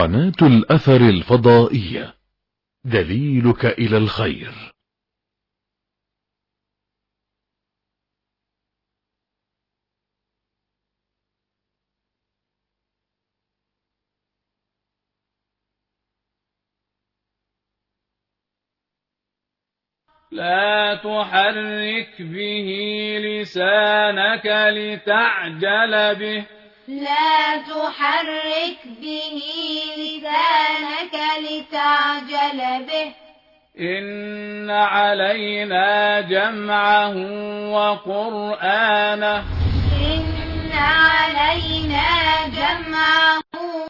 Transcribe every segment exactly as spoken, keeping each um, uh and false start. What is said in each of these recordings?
قناة الأثر الفضائية، دليلك إلى الخير. لا تحرك به لسانك لتعجل به لا تحرك به لسانك لتعجل به إن علينا جمعه وقرآنه إن علينا جمعه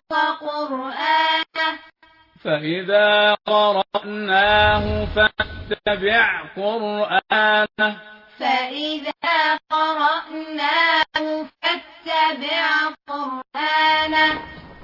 وقرآنه فإذا قرأناه فاتبع قرآنه فإذا قرأناه فاتبع قرآنه.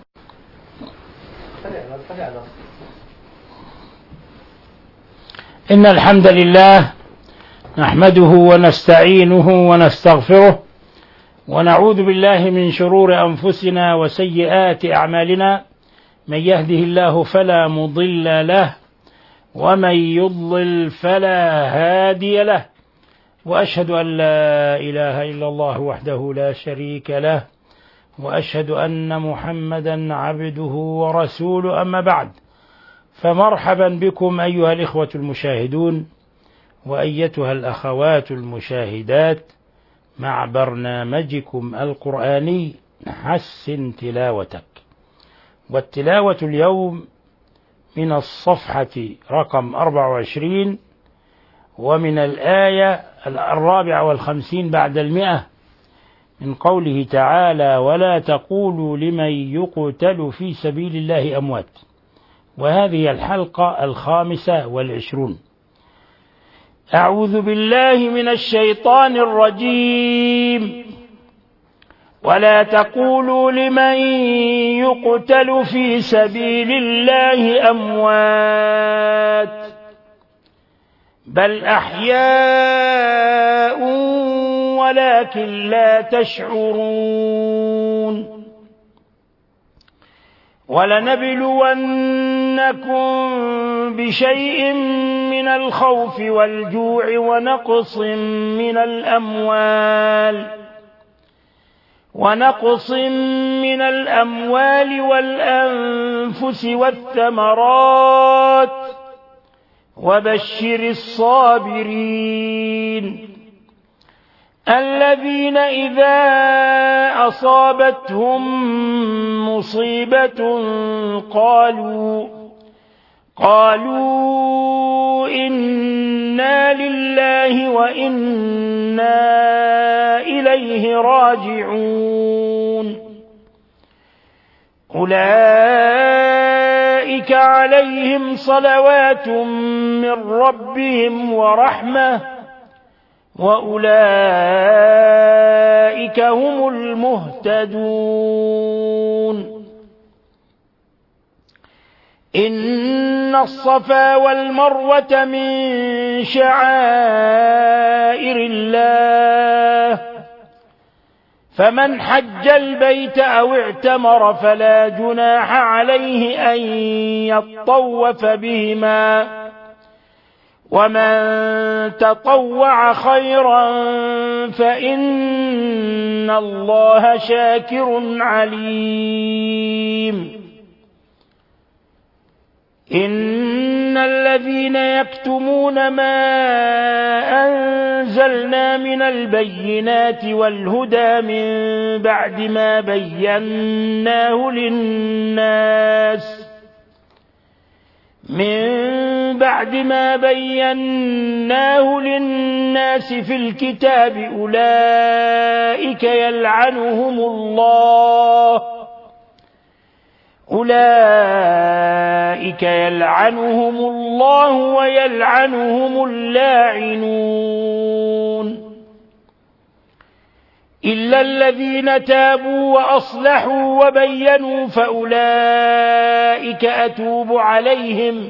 إن الحمد لله نحمده ونستعينه ونستغفره ونعوذ بالله من شرور أنفسنا وسيئات أعمالنا، من يهده الله فلا مضل له ومن يضلل فلا هادي له، وأشهد أن لا إله إلا الله وحده لا شريك له، وأشهد أن محمدا عبده ورسوله. أما بعد، فمرحبا بكم أيها الإخوة المشاهدون وأيتها الأخوات المشاهدات مع برنامجكم القرآني حسن تلاوتك. والتلاوة اليوم من الصفحة رقم أربعة وعشرين ومن الآية الرابعة والخمسين بعد المئة من قوله تعالى: ولا تقولوا لمن يقتل في سبيل الله أموات. وهذه الحلقة الخامسة والعشرون. أعوذ بالله من الشيطان الرجيم. ولا تقولوا لمن يقتل في سبيل الله أموات بل أحياء ولكن لا تشعرون. ولنبلونكم بشيء من الخوف والجوع ونقص من الأموال ونقص من الأموال والأنفس والثمرات وبشر الصابرين الذين إذا أصابتهم مصيبة قالوا قالوا إنا لله وإنا إليه راجعون. أولئك عليهم صلوات من ربهم ورحمة وأولئك هم المهتدون. إن الصفا والمروة من شعائر الله، فمن حج البيت أو اعتمر فلا جناح عليه أن يطوف بهما، ومن تطوع خيرا فإن الله شاكر عليم. إن الذين يكتمون ما أنزلنا من البينات والهدى من بعد ما بيناه للناس من بعد ما بيناه للناس في الكتاب أولئك يلعنهم الله أولئك يلعنهم الله ويلعنهم اللاعنون إلا الذين تابوا وأصلحوا وبينوا فأولئك أتوب عليهم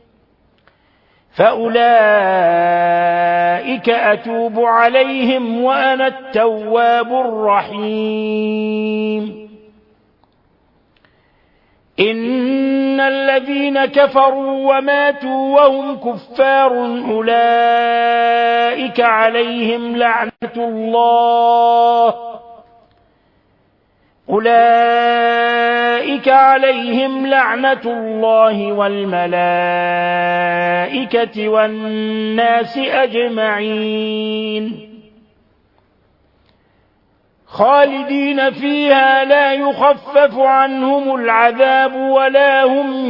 فأولئك أتوب عليهم وأنا التواب الرحيم. إن الذين كفروا وماتوا وهم كفار أولئك عليهم لعنة الله أولئك عليهم لعنة الله والملائكة والناس أجمعين خالدين فيها لا يخفف عنهم العذاب ولا هم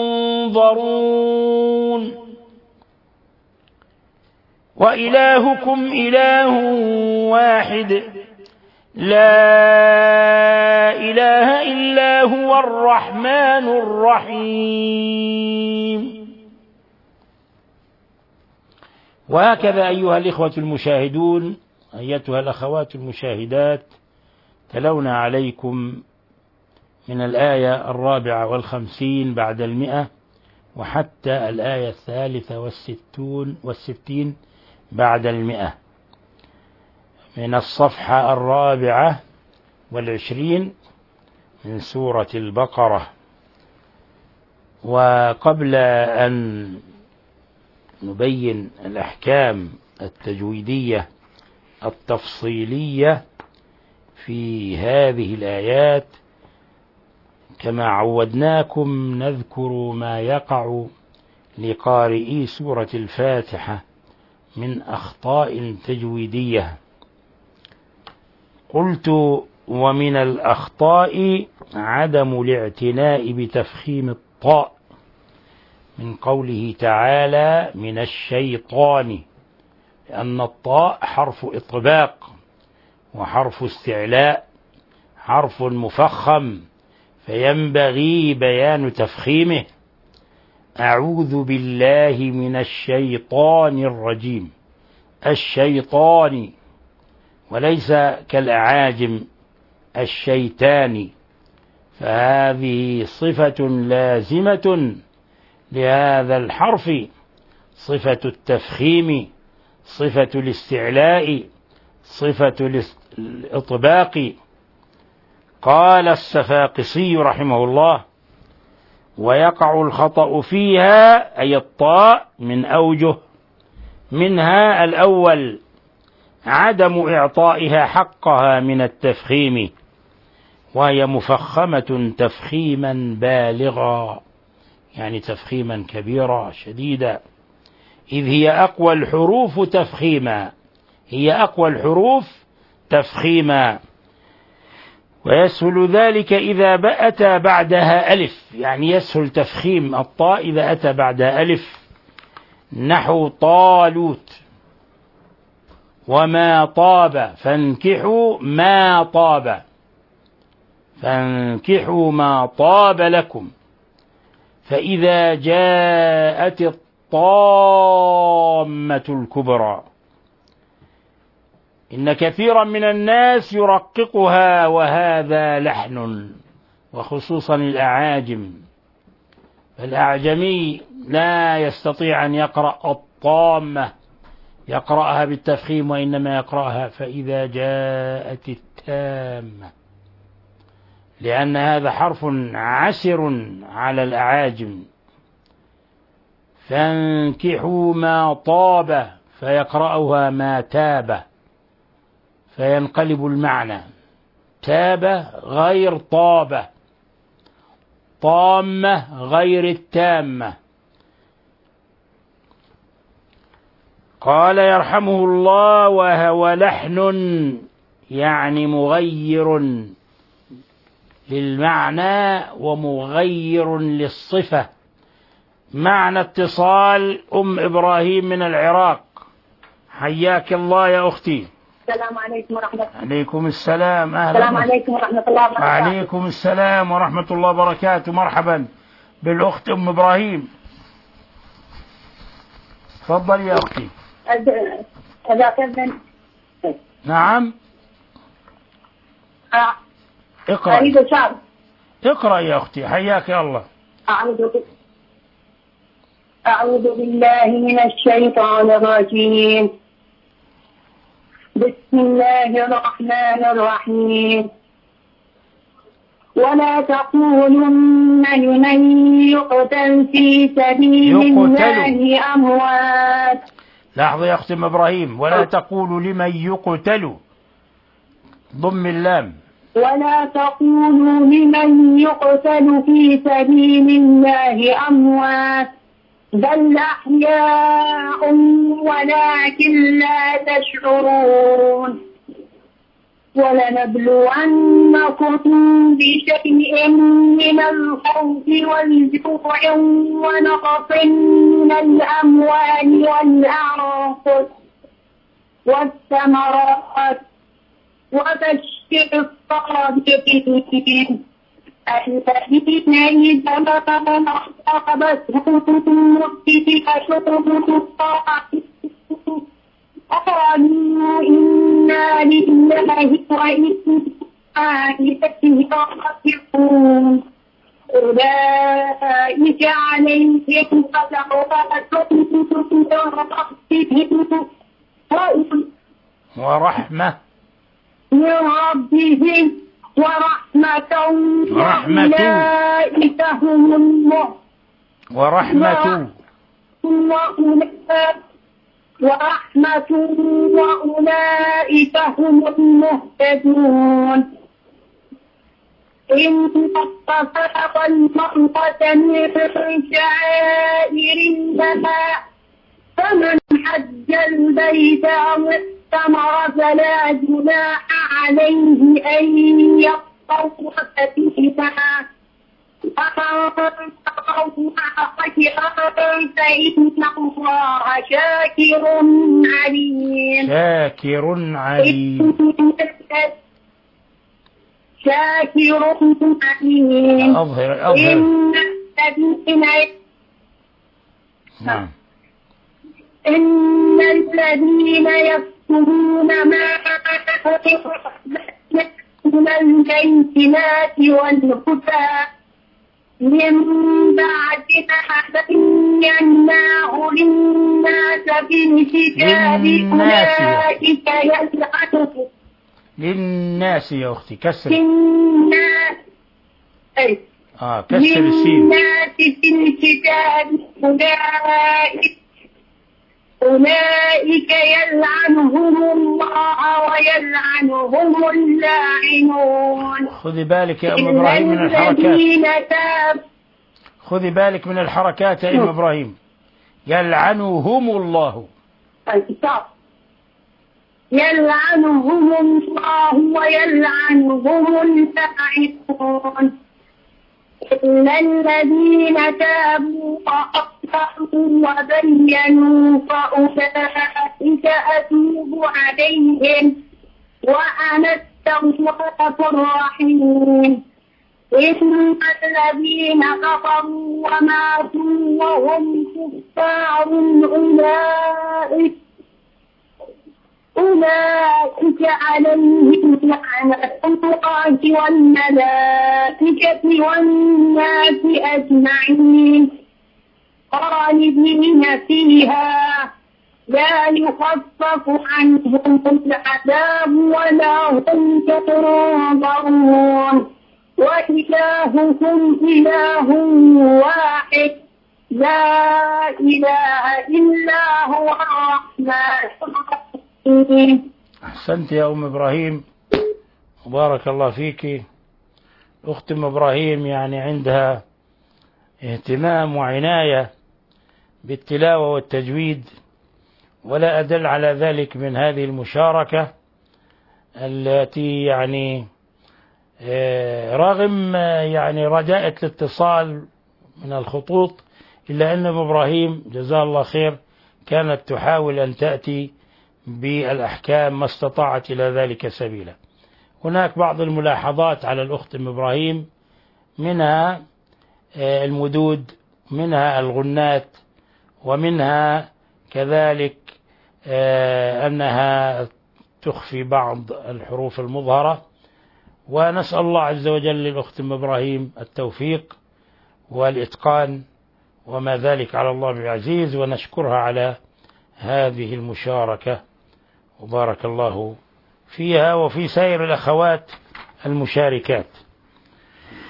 ينظرون وإلهكم إله واحد لا إله إلا هو الرحمن الرحيم. وهكذا أيها الإخوة المشاهدون أيتها الأخوات المشاهدات تلونا عليكم من الآية الرابعة والخمسين بعد المئة وحتى الآية الثالثة والستون والستين بعد المئة من الصفحة الرابعة والعشرين من سورة البقرة. وقبل أن نبين الأحكام التجويدية التفصيلية في هذه الآيات كما عودناكم نذكر ما يقع لقارئي سورة الفاتحة من أخطاء تجويدية. قلت ومن الأخطاء عدم الاعتناء بتفخيم الطاء من قوله تعالى من الشيطان، لأن الطاء حرف إطباق وحرف استعلاء حرف مفخم فينبغي بيان تفخيمه. أعوذ بالله من الشيطان الرجيم، الشيطان وليس كالأعاجم الشيطان، فهذه صفة لازمة لهذا الحرف، صفة التفخيم، صفة الاستعلاء، صفة الإطباق. قال السفاقسي رحمه الله ويقع الخطأ فيها أي الطاء من أوجه، منها الأول عدم إعطائها حقها من التفخيم، وهي مفخمة تفخيما بالغا، يعني تفخيما كبيرا شديدا، إذ هي أقوى الحروف تفخيما، هي أقوى الحروف تفخيما. ويسهل ذلك إذا أتى بعدها ألف، يعني يسهل تفخيم الطاء إذا أتى بعدها ألف، نحو طالوت وما طاب فانكحوا ما طاب، فانكحوا ما طاب لكم. فإذا جاءت الطامة الكبرى، إن كثيرا من الناس يرققها وهذا لحن، وخصوصا الأعاجم، فالأعجمي لا يستطيع أن يقرأ الطامة يقرأها بالتفخيم، وإنما يقرأها فإذا جاءت التامة، لأن هذا حرف عسر على الأعاجم. فانكحوا ما طاب فيقرأها ما تاب، فينقلب المعنى، تاب غير طاب، طامة غير التامة. قال يرحمه الله وهو لحن يعني مغير للمعنى ومغير للصفة. معنى اتصال أم إبراهيم من العراق، حياك الله يا أختي. السلام عليكم ورحمة الله. عليكم السلام. أهلا. السلام عليكم ورحمة الله وبركاته. وعليكم السلام ورحمة الله وبركاته. مرحبا بالأخت أم إبراهيم، تفضل يا أختي. أذاكر. نعم. أه. اقرأ. أريد شعر. اقرأ يا أختي حياك الله. أعوذ أعوذ بالله من الشيطان الرجيم. بسم الله الرحمن الرحيم. ولا تقولن لمن يقتل في سبيل الله أموات. لاحظوا يا أختي إبراهيم، ولا تقولوا لمن يقتل، ضم اللام. ولا تقولوا لمن يقتل في سبيل الله أموات بل أحياء ولكن لا تشعرون. ولنبلونكم بشيء من الخوف والجوع ونقص من الأموال والأنفس والثمرات وبشر الصابرين الذين إذا أصابتهم مصيبة قالوا إنا لله وإنا إليه راجعون. أولئك عليهم صلوات من ربهم ورحمة من ربهم ورحمة وأولئك هم المهتدون. ورحمة ورحمة وأولئك هم المهتدون. إن الصفا والمروة من شعائر الله فمن حج البيت أو اعتمر فلا جناح عليه أن يطوف بهما ومن تطوع خيرا فإن الله شاكر عليم. شاكر عليم شاكر عليم. أظهر أظهر إن الذين نعم إن الذين يكتمون ما من البينات والهدى من بعد ما بيناه للناس بالكتاب أولئك يلعنهم للناس يا أختي كسر للناس آه كسر السين للناس في الكتاب أولئك أولئك يلعنهم الله ويلعنهم اللاعنون. خذي بالك يا أم إبراهيم من الحركات، خذي بالك من الحركات يا أم إبراهيم. يلعنهم الله يلعنهم الله ويلعنهم اللاعنون. إلا الذين تابوا وأصلحوا وبينوا فأولئك أتوب عليهم وأنا التواب الرحيم. إن الذين كفروا وماتوا وهم كفار أولئك أولئك عليهم لعنة الله والملائكة والناس أجمعين خالدين فيها لا يخفف عنهم العذاب ولا هم ينظرون. وإلهكم إله واحد لا إله إلا هو الرحمن الرحيم. أحسنت يا أم إبراهيم، بارك الله فيك. أخت أم إبراهيم يعني عندها اهتمام وعناية بالتلاوة والتجويد، ولا أدل على ذلك من هذه المشاركة التي يعني رغم يعني رجاءة الاتصال من الخطوط، إلا أن أم إبراهيم جزاها الله خير كانت تحاول أن تأتي بالأحكام ما استطاعت إلى ذلك سبيلا. هناك بعض الملاحظات على الأخت أم إبراهيم، منها المدود، منها الغنات، ومنها كذلك أنها تخفي بعض الحروف المظهرة. ونسأل الله عز وجل للأخت أم إبراهيم التوفيق والإتقان وما ذلك على الله بعزيز، ونشكرها على هذه المشاركة وبارك الله فيها وفي سائر الأخوات المشاركات.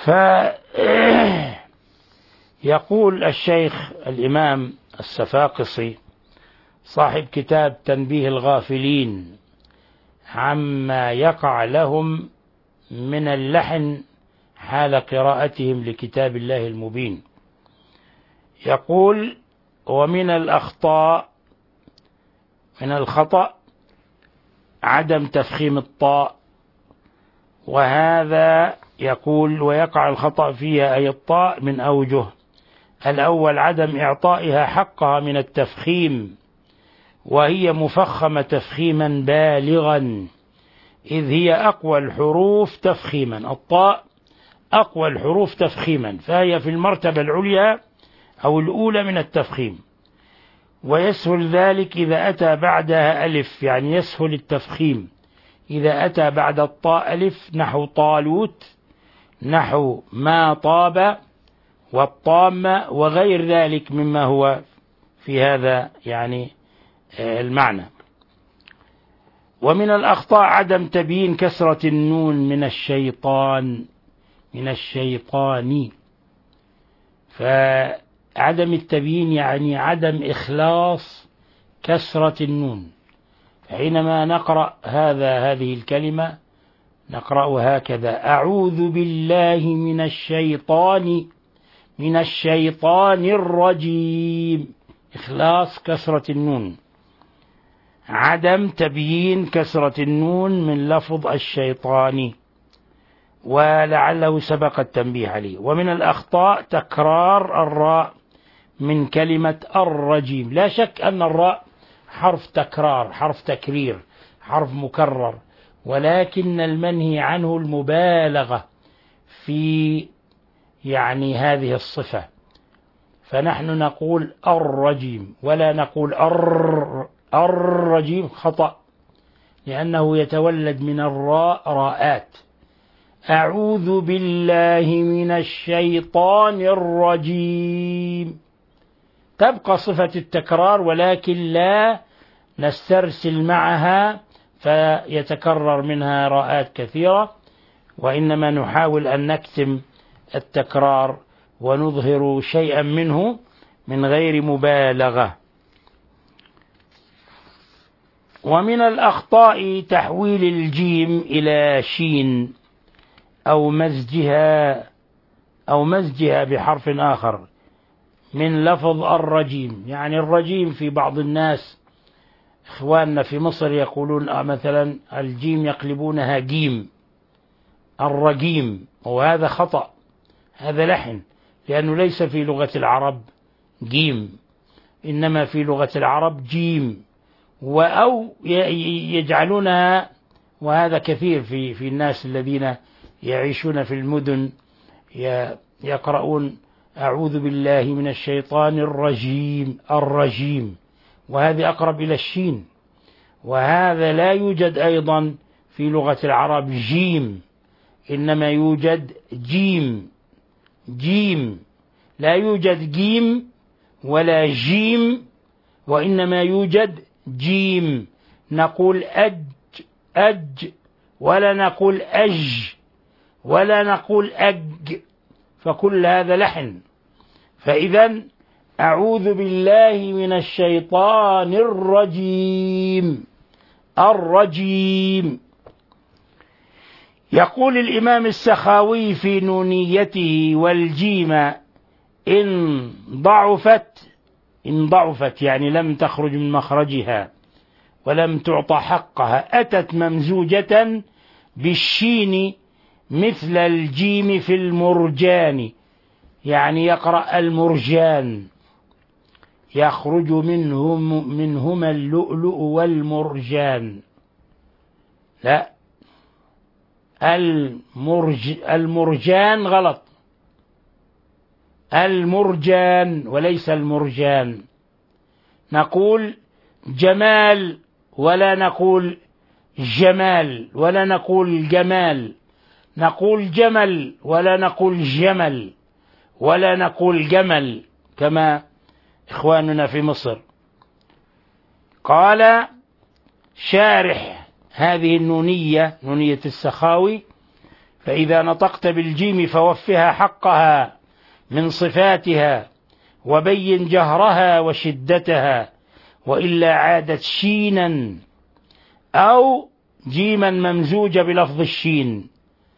فيقول الشيخ الإمام السفاقسي صاحب كتاب تنبيه الغافلين عما يقع لهم من اللحن حال قراءتهم لكتاب الله المبين، يقول: ومن الأخطاء من الخطأ عدم تفخيم الطاء، وهذا يقول ويقع الخطأ فيها أي الطاء من أوجه: الأول عدم إعطائها حقها من التفخيم، وهي مفخمة تفخيما بالغا، إذ هي أقوى الحروف تفخيما، الطاء أقوى الحروف تفخيما، فهي في المرتبة العليا أو الأولى من التفخيم، ويسهل ذلك إذا أتى بعدها ألف، يعني يسهل التفخيم إذا أتى بعد الطاء ألف، نحو طالوت، نحو ما طاب، والطامة، وغير ذلك مما هو في هذا يعني المعنى. ومن الأخطاء عدم تبيين كسرة النون من الشيطان من الشيطان، فعدم التبيين يعني عدم إخلاص كسرة النون، حينما نقرأ هذا هذه الكلمة نقرأ هكذا: أعوذ بالله من الشيطان من الشيطان الرجيم، إخلاص كسرة النون، عدم تبيين كسرة النون من لفظ الشيطان، ولعله سبق التنبيه عليه. ومن الأخطاء تكرار الراء من كلمة الرجيم، لا شك أن الراء حرف تكرار، حرف تكرير، حرف مكرر، ولكن المنهي عنه المبالغة في يعني هذه الصفة، فنحن نقول الرجيم ولا نقول الر الرجيم، خطأ، لأنه يتولد من الراء راءات. أعوذ بالله من الشيطان الرجيم، تبقى صفة التكرار، ولكن لا نسترسل معها فيتكرر منها راءات كثيرة، وإنما نحاول أن نكتم التكرار ونظهر شيئا منه من غير مبالغة. ومن الأخطاء تحويل الجيم إلى شين أو مزجها أو مزجها بحرف آخر من لفظ الرجيم، يعني الرجيم في بعض الناس إخواننا في مصر يقولون مثلا الجيم يقلبونها جيم، الرجيم، وهذا خطأ، هذا لحن، لأنه ليس في لغة العرب جيم، إنما في لغة العرب جيم، أو يجعلونها، وهذا كثير في في الناس الذين يعيشون في المدن يقرؤون أعوذ بالله من الشيطان الرجيم الرجيم، وهذا أقرب إلى الشين، وهذا لا يوجد أيضا في لغة العرب جيم، إنما يوجد جيم جيم، لا يوجد جيم ولا جيم، وإنما يوجد جيم، نقول أج أج ولا نقول أج ولا نقول أج، فكل هذا لحن. فإذا أعوذ بالله من الشيطان الرجيم الرجيم. يقول الإمام السخاوي في نونيته: والجيم إن ضعفت إن ضعفت يعني لم تخرج من مخرجها ولم تعطى حقها، أتت ممزوجة بالشين مثل الجيم في المرجان، يعني يقرأ المرجان، يخرج منهم منهما اللؤلؤ والمرجان، لا، المرج المرجان غلط، المرجان وليس المرجان. نقول جمال ولا نقول جمال ولا نقول جمال، نقول جمل ولا نقول جمل ولا نقول جمل كما إخواننا في مصر. قال شارح هذه النونية، نونية السخاوي: فإذا نطقت بالجيم فوفها حقها من صفاتها وبين جهرها وشدتها، وإلا عادت شينا أو جيما ممزوجة بلفظ الشين،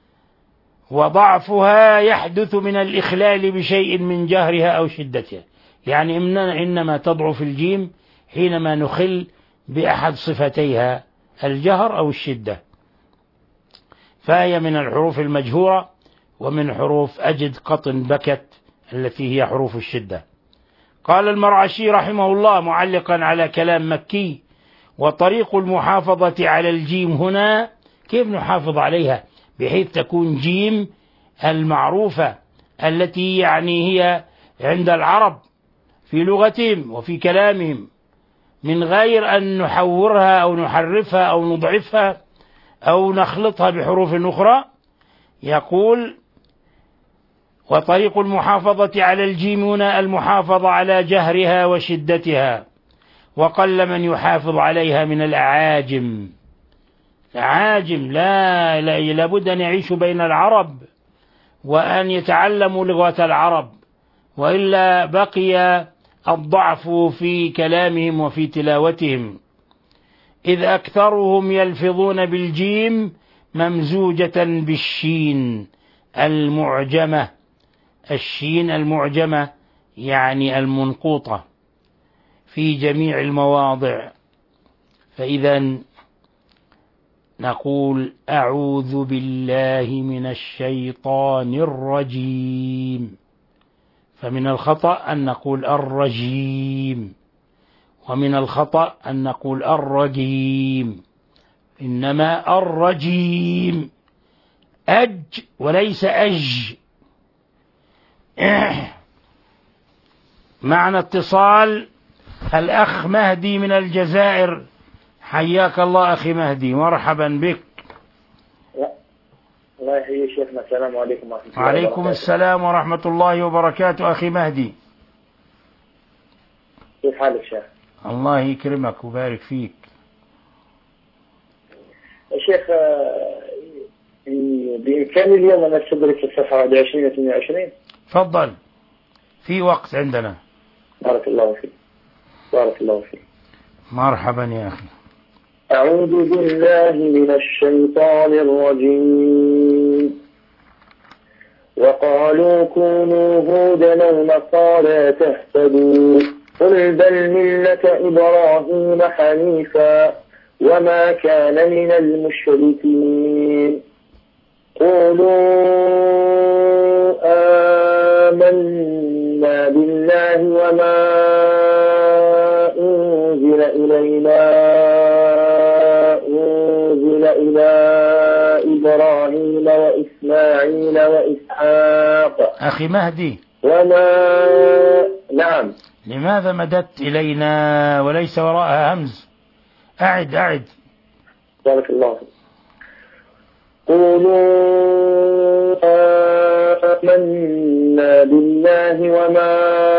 وضعفها يحدث من الإخلال بشيء من جهرها أو شدتها. يعني إنما تضعف الجيم حينما نخل بأحد صفتيها الجهر أو الشدة. فهي من الحروف المجهورة ومن حروف أجد قطن بكت التي هي حروف الشدة. قال المرعشي رحمه الله معلقا على كلام مكي: وطريق المحافظة على الجيم هنا، كيف نحافظ عليها بحيث تكون جيم المعروفة التي يعني هي عند العرب في لغتهم وفي كلامهم، من غير أن نحورها أو نحرفها أو نضعفها أو نخلطها بحروف أخرى. يقول: وطريق المحافظة على الجيم هنا المحافظة على جهرها وشدتها، وقل من يحافظ عليها من الأعاجم. الأعاجم لا لابد أن يعيشوا بين العرب وأن يتعلموا لغة العرب، وإلا بقي الضعف في كلامهم وفي تلاوتهم، إذ أكثرهم يلفظون بالجيم ممزوجة بالشين المعجمة. الشين المعجمة يعني المنقوطة في جميع المواضع. فإذا نقول: أعوذ بالله من الشيطان الرجيم. فمن الخطأ أن نقول الرجيم، ومن الخطأ أن نقول الرجيم، إنما الرجيم أج وليس أج. معنى اتصال الأخ مهدي من الجزائر. حياك الله أخي مهدي، مرحبا بك. الله يحيي شيخنا. السلام عليكم ورحمة الله وعليكم وبركاته. السلام ورحمة الله وبركاته أخي مهدي. كيف حالك شيخ؟ الله يكرمك وبارك فيك. يا شيخ، بإمكاني اليوم أن أستدرك في الصفحة عشرين اثنين وعشرين؟ تفضل، في وقت عندنا. بارك الله فيك. بارك الله فيك. مرحبا يا أخي. أعوذ بالله من الشيطان الرجيم. وقالوا كونوا هودا أو نصارى تهتدوا قل بل ملة إبراهيم حنيفا وما كان من المشركين. قولوا آمنا بالله وما أنزل إلينا أنزل إلى إبراهيم وإسماعيل وإسحاق. أخي مهدي، وما نعم لماذا مددت إلينا وليس وراءها همز؟ أعد أعد. بارك الله فيك. قولوا آمنا بالله وما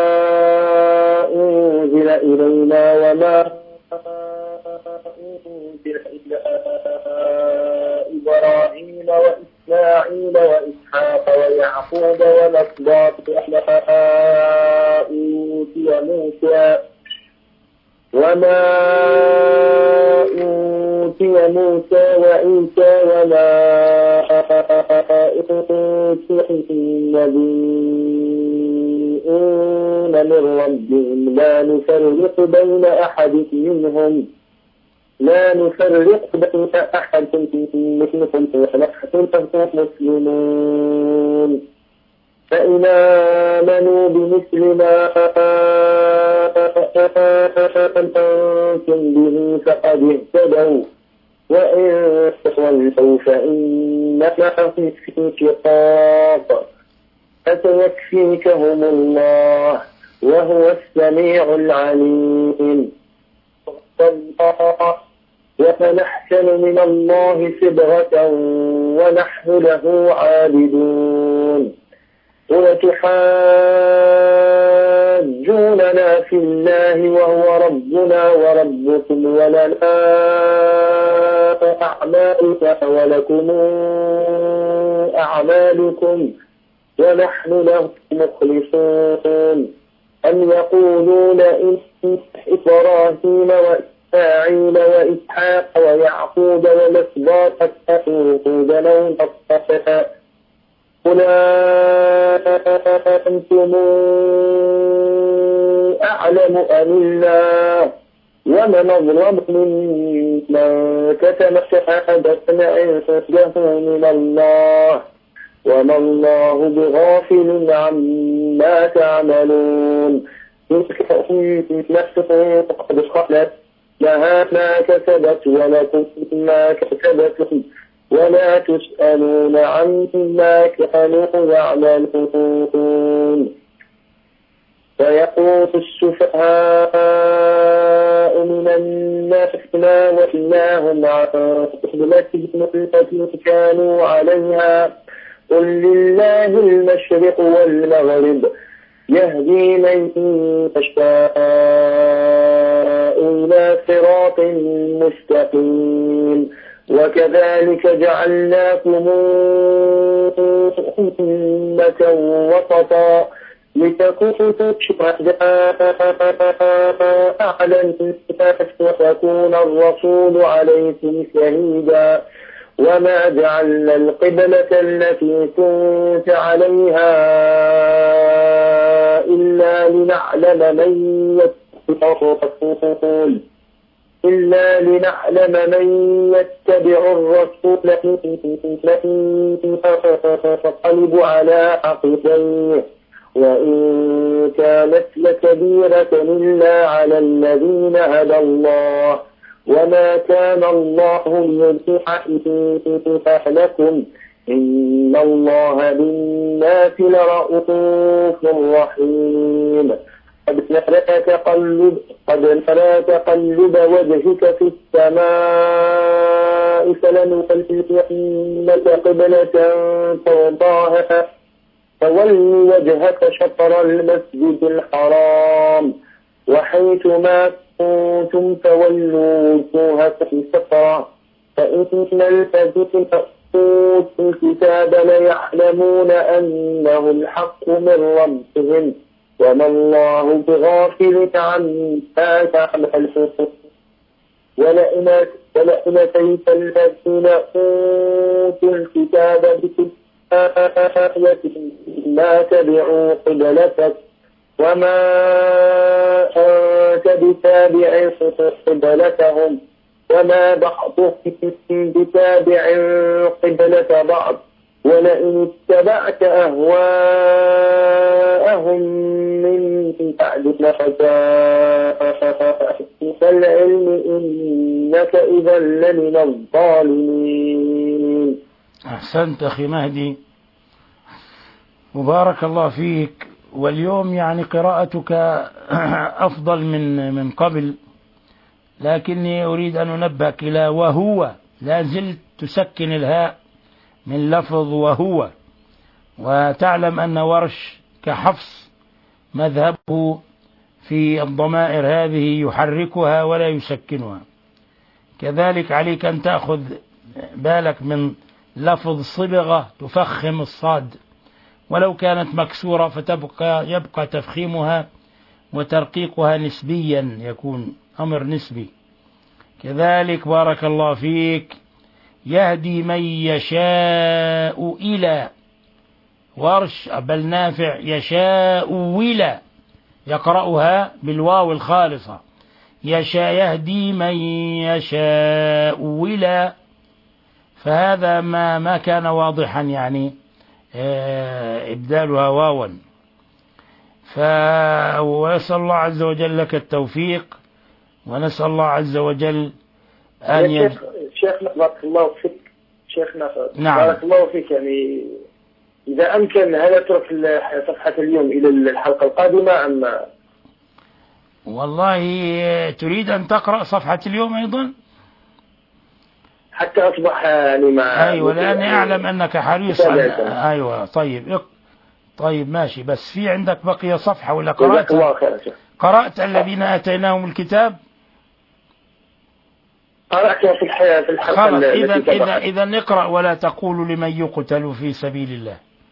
أنزل إلينا وما أنزل إلى إبراهيم وإسماعيل وإسحاق ويعقوب والأسباط وما أوتي موسى وما أوتي موسى وعيسى وما أوتي النبيون من ربهم لا نفرق بين أحد منهم لا نفرق بين أحد منهم ونحن له مسلمون. فإن آمنوا بمثل ما آمنتم به فقد اهتدوا وإن تولوا فإنما هم في شقاق فسيكفيكهم الله وهو السميع العليم. ومن أحسن من الله صبغة ونحن له عابدون. قل تحاجوننا حبنا في الله وهو ربنا وربكم ولنا أعمالنا ولكم أعمالكم ونحن له مخلصون أم يقولون إن إبراهيم وإسماعيل وإسحاق ويعقوب والأسباط أتخذوا لو نصفا قل أنتم أعلم أم الله ومن أظلم ممن كتم شهادة عنده من الله وما الله بغافل عما تعملون تلك أمة قد خلت لها ما كسبت ولكم ما كسبتم ولا تسألون عما كانوا يعملون فيقول السفهاء من الناس ما ولاهم عن قبلتهم التي كانوا عليها قل لله المشرق والمغرب يهدي من يشاء إلى صراط مستقيم وكذلك جعلناكم أمة وسطا لتكونوا شهداء على الناس ويكون الرسول عليكم شهيدا وما جعلنا القبلة التي كنت عليها إلا لنعلم من يتبع الرسول إلا لنعلم من يتبع الرسول من ينقلب على عقبيه وإن كانت لكبيرة إلا على الذين هدى الله وما كان الله ليضيع إيمانكم إن الله بالناس لرؤوف رحيم قد نرى تقلب قد نرى تقلب وجهك في السماء فلنولينك قبلة ترضاها فول وجهك شطر المسجد الحرام وحيث ما كنتم فولوا وجوهكم شطره فإن الذين أوتوا الكتاب ليعلمون أنه الحق من ربهم وما الله بغافل عما تعملون ولئن أتيت الذين أوتوا الكتاب بكل آية ما تبعوا قبلتك وما أنت بتابع قبلتهم وما بعضهم بتابع قبلة بعض ولئن اتبعت أهواءهم من بعد ما جاءك العلم إنك إذا لمن الظالمين. أحسنت أخي مهدي مبارك الله فيك. واليوم يعني قراءتك أفضل من من قبل، لكني أريد أن أنبهك إلى وهو، لا زلت تسكن الهاء من لفظ وهو، وتعلم أن ورش كحفص مذهبه في الضمائر هذه يحركها ولا يسكنها. كذلك عليك أن تأخذ بالك من لفظ صبغة تفخم الصاد، ولو كانت مكسورة فتبقى يبقى تفخيمها وترقيقها نسبيا، يكون أمر نسبي. كذلك بارك الله فيك يهدي من يشاء إلى، ورش بل نافع يشاء ولا يقرأها بالواو الخالصة، يشاء يهدي من يشاء ولا، فهذا ما ما كان واضحا يعني إبدالها واوا. فنسأل الله عز وجل لك التوفيق، ونسأل الله عز وجل أن يا شيخ شيخنا بارك الله فيك شيخنا نعم. بارك الله فيك، يعني إذا أمكن هل أترك صفحة اليوم إلى الحلقة القادمة أم؟ والله تريد أن تقرأ صفحة اليوم أيضا حتى أصبح يعني مع أيوة، لأني أعلم أنك حريص عن... أيوة طيب طيب ماشي، بس في عندك بقية صفحة ولا قرأتها؟ قرأت الذين آتيناهم الكتاب؟ قرأتها في الحياة في الحلقة خلاص. إذا التي إذا سبقت. إذا نقرأ ولا تقولوا لمن يقتل في سبيل الله.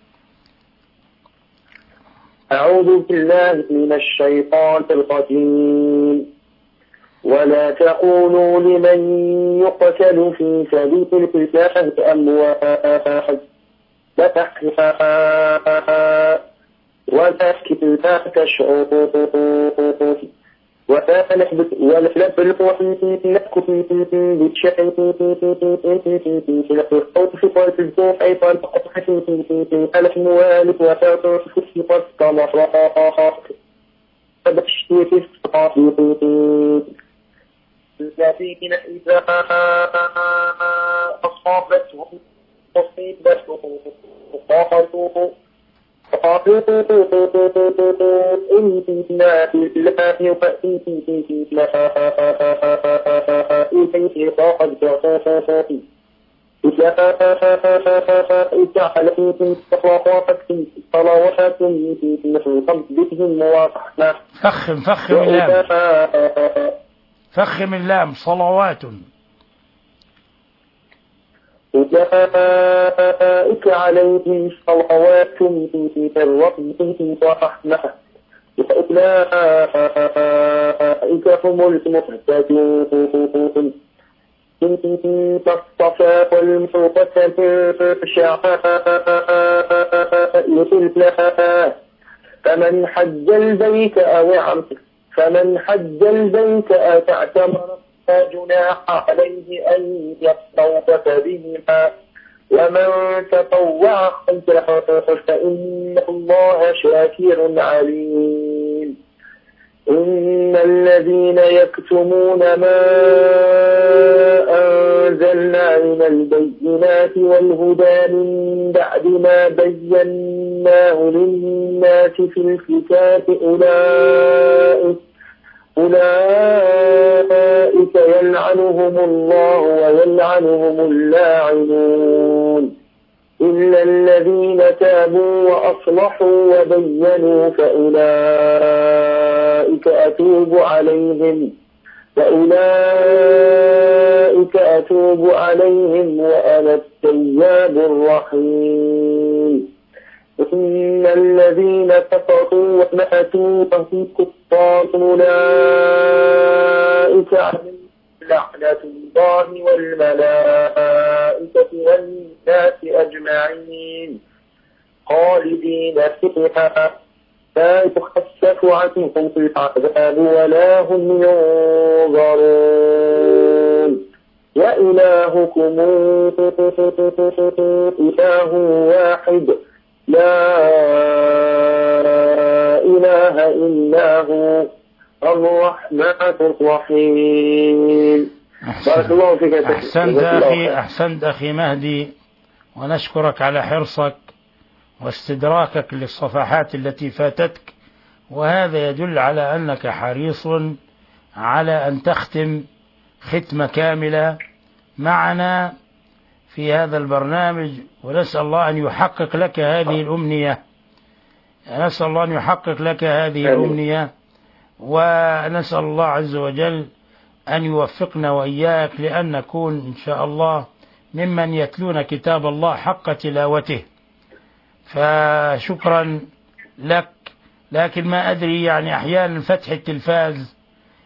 أعوذ بالله من الشيطان الرجيم. ولا تقولوا لمن يقتل في سبيل الله أموات بل أحياء ولكن لا تشعرون. ولنبلونكم بشيء من الخوف والجوع والعطش من الأموال والأنفس والثمرات وبشر الصابرين الذين إذا أصابتهم مصيبة قالوا قالوا إنا لله وإنا إليه راجعون. أولئك عليهم صلوات من ربهم ورحمة. فخم فخم اللام فخم اللام صلوات. أولئك عليهم صلوات من ربهم ورحمة وأولئك هم المهتدون. إن الصفا والمروة من شعائر الله فمن حج البيت أو اعتمر فمن حج البيت أو اعتمر فلا جناح عليه أن يطوف بهما ومن تطوع خيرا فإن الله شاكر عليم. إن الذين يكتمون ما أنزلنا من البينات والهدى من بعد ما بيناه للناس في الكتاب أولئك أولئك يلعنهم الله ويلعنهم اللاعنون إلا الذين تابوا وأصلحوا وبينوا فأولئك أتوب عليهم فأولئك أتوب عليهم وأنا التواب الرحيم. إن الذين كفروا وماتوا وهم كفار أولئك عليهم لعنة الله والملائكة والناس أجمعين خالدين فيها لا يخفف عنهم العذاب ولا هم ينظرون. وإلهكم إله واحد لا إله إلا هو الرحمن الرحيم. بارك الله فيك. أحسنت أخي أحسنت أخي مهدي، ونشكرك على حرصك واستدراكك للصفحات التي فاتتك، وهذا يدل على أنك حريص على أن تختم ختمة كاملة معنا في هذا البرنامج، ونسأل الله أن يحقق لك هذه الأمنية نسأل الله أن يحقق لك هذه الأمنية ونسأل الله عز وجل أن يوفقنا وإياك لأن نكون إن شاء الله ممن يتلون كتاب الله حق تلاوته. فشكرا لك. لكن ما أدري يعني أحيانا فتح التلفاز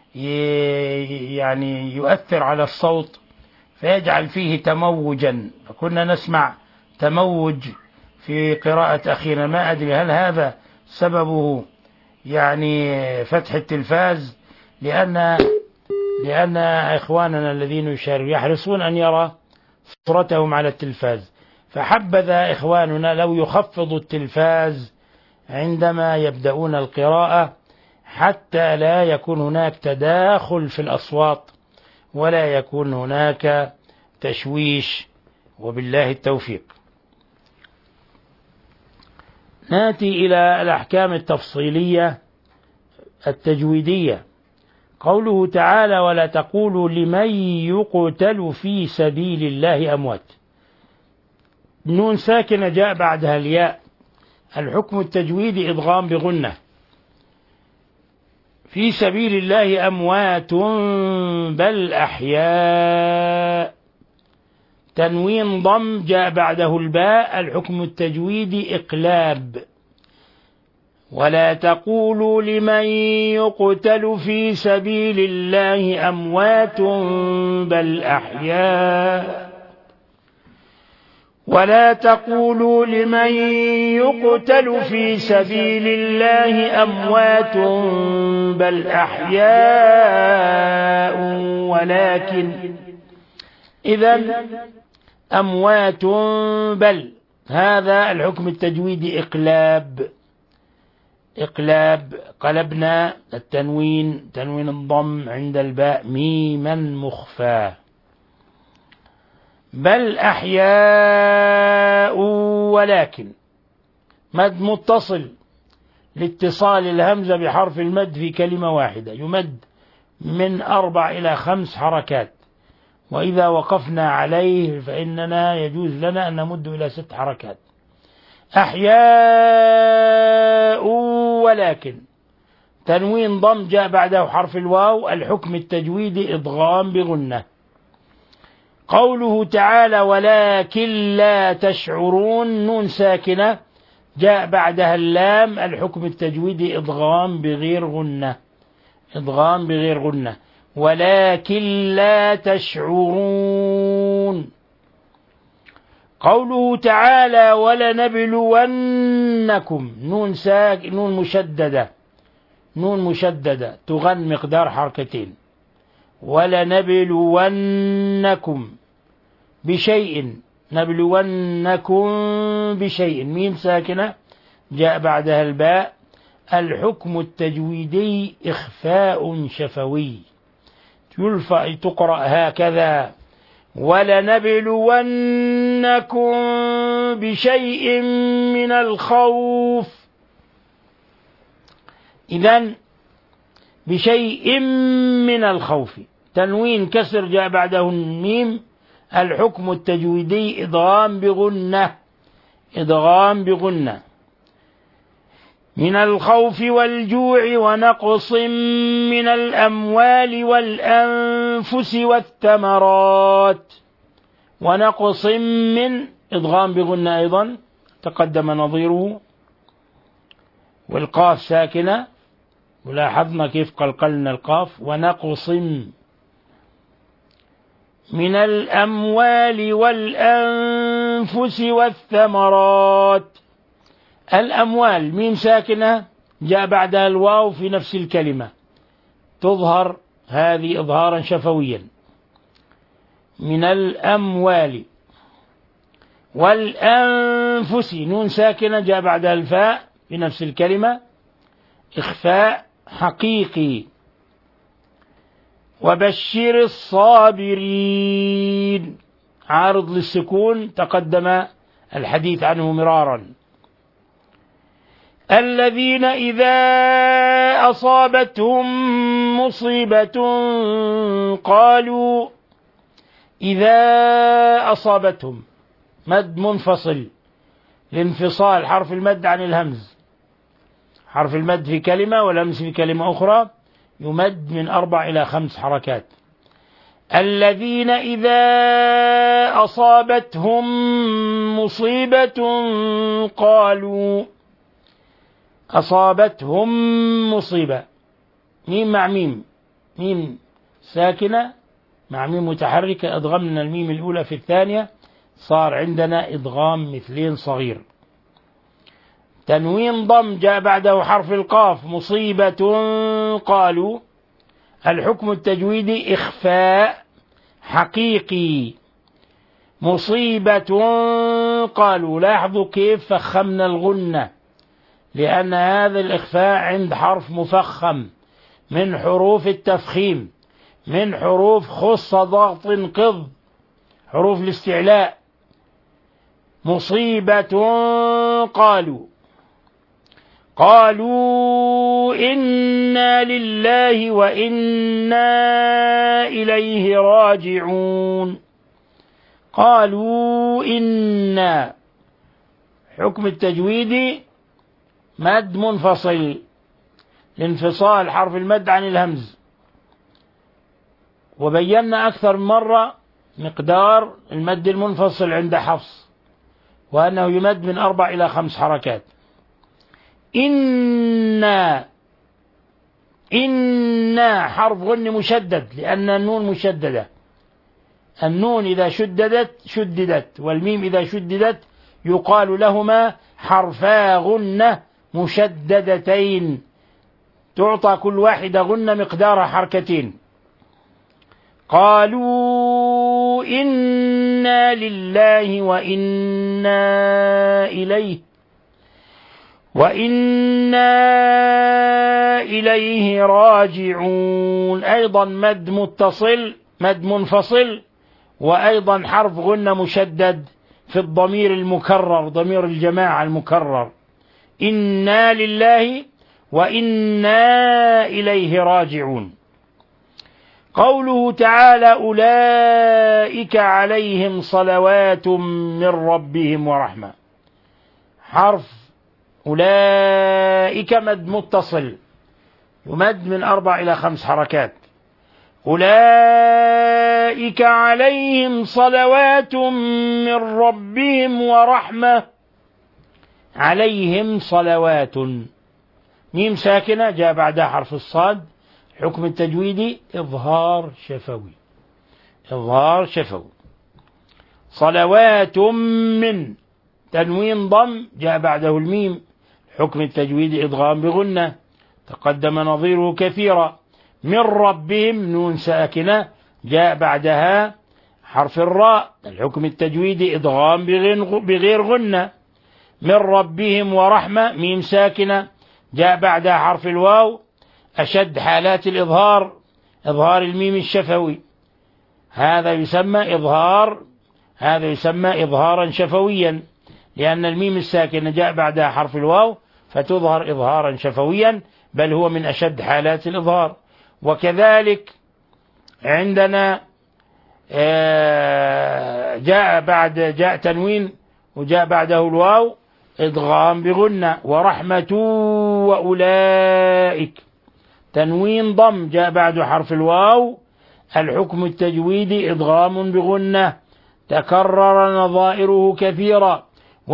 يعني يؤثر على الصوت فيجعل فيه تموجا، كنا نسمع تموج في قراءة أخينا، ما أدري هل هذا سببه يعني فتح التلفاز، لأن لأن إخواننا الذين يشاركون يحرصون أن يرى صورتهم على التلفاز، فحبذا إخواننا لو يخفضوا التلفاز عندما يبدأون القراءة حتى لا يكون هناك تداخل في الأصوات ولا يكون هناك تشويش، وبالله التوفيق. نأتي إلى الأحكام التفصيلية التجويدية. قوله تعالى: ولا تقولوا لمن يقتل في سبيل الله أموات. نون ساكنة جاء بعدها الياء. الحكم التجويدي إدغام بغنة. في سبيل الله أموات بل أحياء. تنوين ضم جاء بعده الباء، الحكم التجويدي إقلاب. ولا تقولوا لمن يقتل في سبيل الله أموات بل أحياء. ولا تقولوا لمن يقتل في سبيل الله أموات بل أحياء ولكن. إذن أموات بل، هذا الحكم التجويدي إقلاب. إقلاب، قلبنا التنوين تنوين الضم عند الباء ميما مخفى. بل أحياء ولكن، مد متصل لاتصال الهمزة بحرف المد في كلمة واحدة، يمد من أربع إلى خمس حركات، وإذا وقفنا عليه فإننا يجوز لنا أن نمد إلى ست حركات. أحياء ولكن، تنوين ضم جاء بعده حرف الواو، الحكم التجويدي إضغام بغنة. قوله تعالى ولكن لا تشعرون، نون ساكنة جاء بعدها اللام، الحكم التجويدي إضغام بغير غنة. إضغام بغير غنة. ولكن لا تشعرون. قوله تعالى ولنبلونكم، نون ساك نون مشددة نون مشددة تغن مقدار حركتين. ولنبلونكم بشيء، نبلونكم بشيء، ميم ساكنة جاء بعدها الباء، الحكم التجويدي إخفاء شفوي، يلفأ تقرأ هكذا ولنبلونكم بشيء من الخوف. إذن بشيء من الخوف، تنوين كسر جاء بعده الميم، الحكم التجويدي إضغام بغنة. إضغام بغنة. من الخوف والجوع ونقص من الأموال والأنفس والثمرات. ونقص من، إضغام بغنة أيضا تقدم نظيره. والقاف ساكنة، ولاحظنا كيف قلقلنا القاف. ونقص من الأموال والأنفس والثمرات. الأموال ميم ساكنة جاء بعدها الواو في نفس الكلمة، تظهر هذه إظهارا شفويا. من الأموال والأنفس، نون ساكنة جاء بعدها الفاء في نفس الكلمة، إخفاء حقيقي. وبشر الصابرين، عارض للسكون تقدم الحديث عنه مرارا. الذين إذا أصابتهم مصيبة قالوا، إذا أصابتهم مد منفصل لانفصال حرف المد عن الهمز. حرف المد في كلمة والهمز في كلمة أخرى يمد من أربع إلى خمس حركات. الذين إذا أصابتهم مصيبة قالوا، أصابتهم مصيبة، ميم مع ميم، ميم ساكنة مع ميم متحركة، أضغمنا الميم الأولى في الثانية، صار عندنا إضغام مثلين صغير. تنوين ضم جاء بعده حرف القاف، مصيبة قالوا، الحكم التجويدي إخفاء حقيقي. مصيبة قالوا، لاحظوا كيف فخمنا الغنة، لأن هذا الإخفاء عند حرف مفخم من حروف التفخيم، من حروف خص ضغط قض، حروف الاستعلاء. مصيبة قالوا، قالوا إنا لله وإنا إليه راجعون. قالوا إنا، حكم التجويدي مد منفصل لانفصال حرف المد عن الهمز. وبينا أكثر من مرة مقدار المد المنفصل عند حفص، وأنه يمد من أربع إلى خمس حركات. إنا إنا حرف غن مشدد لأن النون مشددة. النون إذا شددت شددت، والميم إذا شددت يقال لهما حرفا غنة مشددتين، تعطى كل واحدة غنة مقدار حركتين. قالوا إنا لله وإنا إليه وإنا إليه راجعون. أيضا مد متصل، مد منفصل، وأيضا حرف غنة مشدد في الضمير المكرر، ضمير الجماعة المكرر. إنا لله وإنا إليه راجعون. قوله تعالى أولئك عليهم صلوات من ربهم ورحمة. حرف أولئك مد متصل يمد من أربع إلى خمس حركات. أولئك عليهم صلوات من ربهم ورحمة. عليهم صلوات، ميم ساكنة جاء بعدها حرف الصاد. حكم التجويد إظهار شفوي، إظهار شفوي. صلوات من، تنوين ضم جاء بعده الميم. حكم التجويد إدغام بغنة، تقدم نظيره كثيرا. من ربهم، نون ساكنة جاء بعدها حرف الراء. الحكم التجويدي إدغام بغير غنة. من ربهم ورحمة، ميم ساكنة جاء بعدها حرف الواو. أشد حالات الإظهار إظهار الميم الشفوي، هذا يسمى إظهار هذا يسمى إظهارا شفويا، لأن الميم الساكنة جاء بعدها حرف الواو فتظهر إظهارا شفويا، بل هو من أشد حالات الإظهار. وكذلك عندنا جاء بعد جاء تنوين وجاء بعده الواو إدغام بغنة. ورحمة وأولئك، تنوين ضم جاء بعد حرف الواو. الحكم التجويدي إدغام بغنة، تكرر نظائره كثيرا.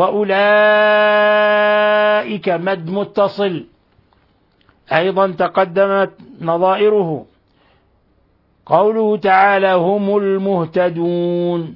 وأولئك مد متصل أيضا تقدمت نظائره. قوله تعالى هم المهتدون،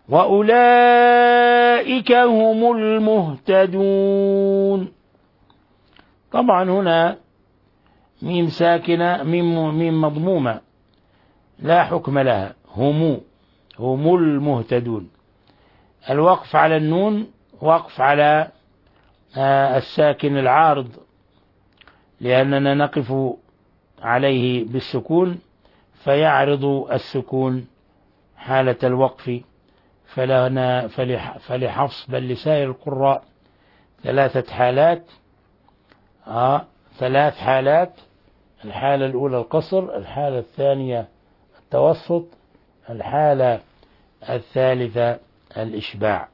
وأولئك هم المهتدون. طبعا هنا ميم ساكنة، ميم, ميم مضمومة لا حكم لها. هم هم المهتدون. الوقف على النون وقف على الساكن العارض، لأننا نقف عليه بالسكون فيعرض السكون حالة الوقف. فلنا فلحفص بل لسائر القراء ثلاثة حالات آه ثلاث حالات. الحالة الأولى القصر، الحالة الثانية التوسط، الحالة الثالثة الإشباع.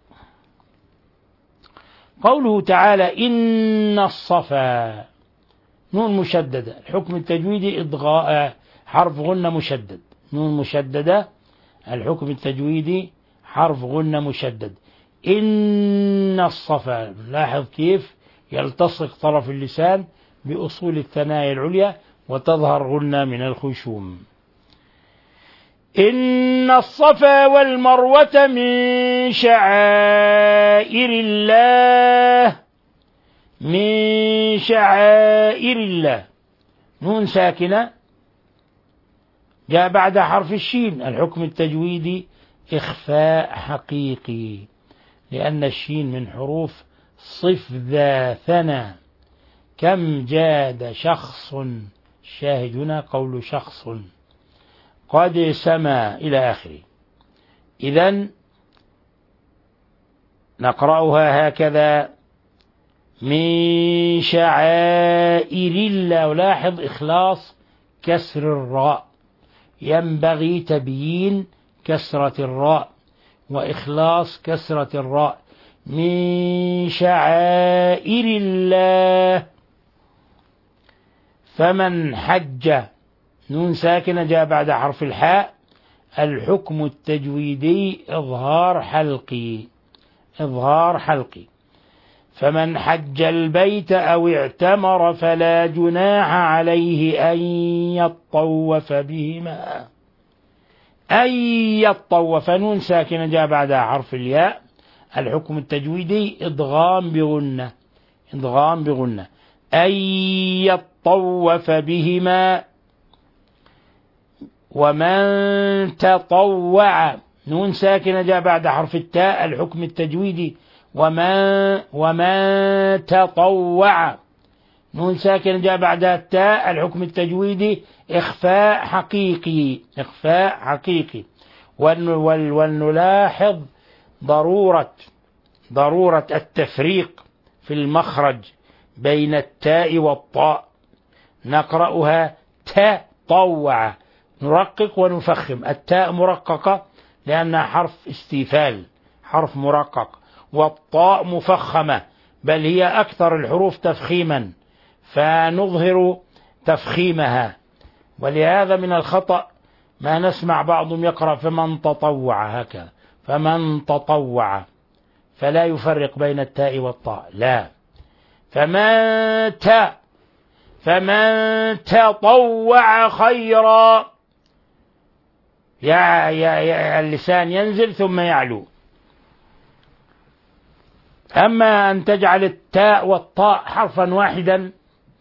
قوله تعالى إن الصفا، نون مشددة. الحكم التجويدي إضغاء حرف غنة مشدد، نون مشددة. الحكم التجويدي حرف غنة مشدد. إن الصفا، لاحظ كيف يلتصق طرف اللسان بأصول الثنايا العليا وتظهر غنة من الخشوم. إن الصفا والمروة من شعائر الله، من شعائر الله. نون ساكنة جاء بعد حرف الشين. الحكم التجويدي إخفاء حقيقي، لأن الشين من حروف صف ذا ثنى. كم جاد شخص، الشاهد هنا قول شخص، قد سما إلى آخره. إذن نقرأها هكذا من شعائر الله. ولاحظ إخلاص كسر الراء، ينبغي تبيين كسرة الراء وإخلاص كسرة الراء. من شعائر الله فمن حج نون ساكنة جاء بعد حرف الحاء، الحكم التجويدي إظهار حلقي، إظهار حلقي. فمن حج البيت أو اعتمر فلا جناح عليه أن يطوف بهما، أن يطوف نون ساكنة جاء بعدها حرف الياء، الحكم التجويدي إدغام بغنة، إدغام بغنة، أن يطوف بهما. ومن تطوع نون ساكنة جاء بعد حرف التاء، الحكم التجويدي ومن ومن تطوع نون ساكنة جاء بعدها التاء، الحكم التجويدي إخفاء حقيقي، إخفاء حقيقي. ولنلاحظ ضرورة ضرورة التفريق في المخرج بين التاء والطاء، نقرأها تطوع، نرقق ونفخم. التاء مرققة لأنها حرف استيفال، حرف مرقق، والطاء مفخمة، بل هي أكثر الحروف تفخيما، فنظهر تفخيمها. ولهذا من الخطأ ما نسمع بعضهم يقرأ فمن تطوع هكذا، فمن تطوع، فلا يفرق بين التاء والطاء، لا، فمن ت فمن تطوع خيرا، يا يا يا اللسان ينزل ثم يعلو. أما أن تجعل التاء والطاء حرفا واحدا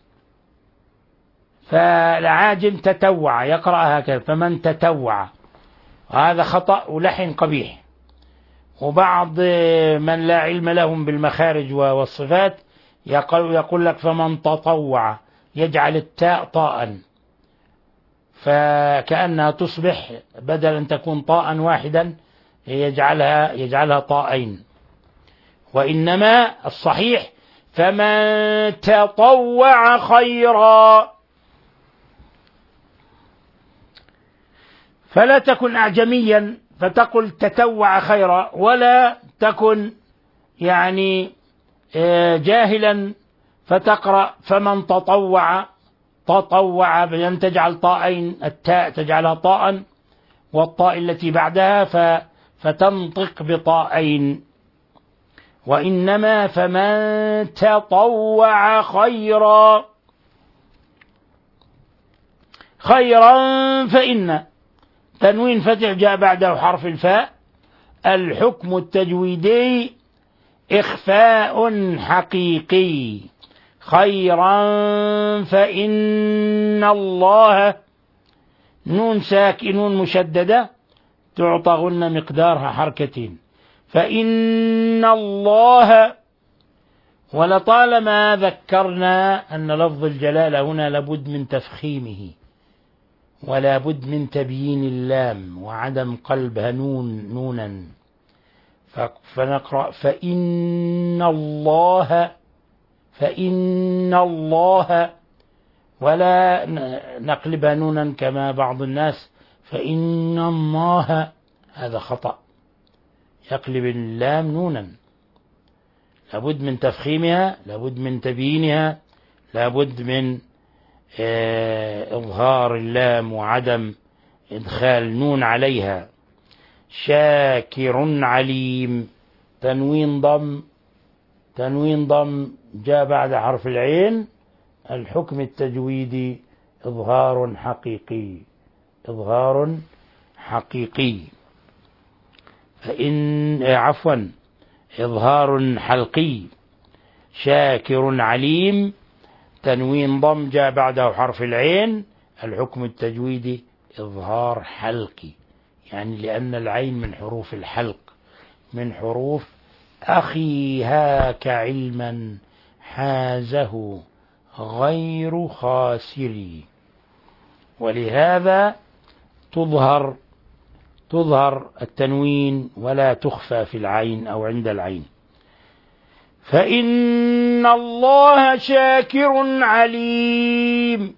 فالعاجم تتوع يقرأ هكذا، فمن تتوع، هذا خطأ ولحن قبيح. وبعض من لا علم لهم بالمخارج والصفات يقول, يقول لك فمن تطوع، يجعل التاء طاء، فكأنها تصبح بدل أن تكون طاء واحدا يجعلها يجعلها طاءين. وإنما الصحيح فمن تطوع خيرا. فلا تكن أعجميا فتقل تتوع خيرا، ولا تكن يعني جاهلا فتقرأ فمن تطوع تطوع، بأن تجعل طاءين، التاء تجعلها طاء والطاء التي بعدها فتنطق بطاءين. وإنما فمن تطوع خيرا، خيرا فإن تنوين فتح جاء بعده حرف الفاء، الحكم التجويدي إخفاء حقيقي، خيرا فإن الله نون ساكن مشددة تعطى غنة مقدارها حركتين، فإن الله. ولطالما ذكرنا أن لفظ الجلالة هنا لابد من تفخيمه، ولا بد من تبيين اللام وعدم قلبها نون نونا، فنقرأ فإن الله، فإن الله، ولا نقلبها نونا كما بعض الناس فإن الله، هذا خطأ، يقلب اللام نونا. لابد من تفخيمها، لابد من تبيينها، لابد من إظهار اللام وعدم إدخال نون عليها. شاكر عليم تنوين ضم، تنوين ضم جاء بعد حرف العين، الحكم التجويدي إظهار حقيقي، إظهار حقيقي. فإن عفوا إظهار حلقي. شاكر عليم تنوين ضم جاء بعده حرف العين، الحكم التجويدي إظهار حلقي، يعني لأن العين من حروف الحلق، من حروف أخي هاك علما حازه غير خاسري، ولهذا تظهر تظهر التنوين ولا تخفى في العين أو عند العين. فإن الله شاكر عليم.